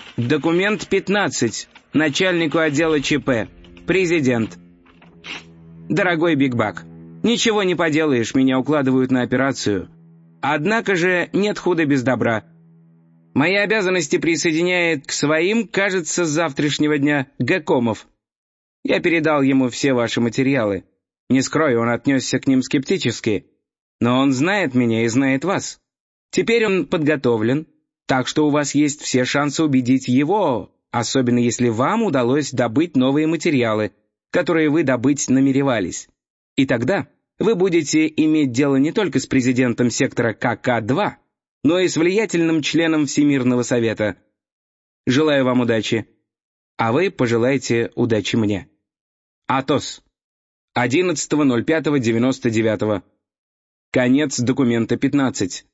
Документ 15. Начальнику отдела ЧП. Президент. Дорогой Биг Бак, ничего не поделаешь, меня укладывают на операцию. Однако же нет худа без добра. Мои обязанности присоединяет к своим, кажется, с завтрашнего дня Гакомов. Я передал ему все ваши материалы. Не скрою, он отнесся к ним скептически. Но он знает меня и знает вас. Теперь он подготовлен, так что у вас есть все шансы убедить его, особенно если вам удалось добыть новые материалы, которые вы добыть намеревались. И тогда вы будете иметь дело не только с президентом сектора КК-2, но и с влиятельным членом Всемирного Совета. Желаю вам удачи. А вы пожелайте удачи мне. Атос. 11.05.99. Конец документа 15.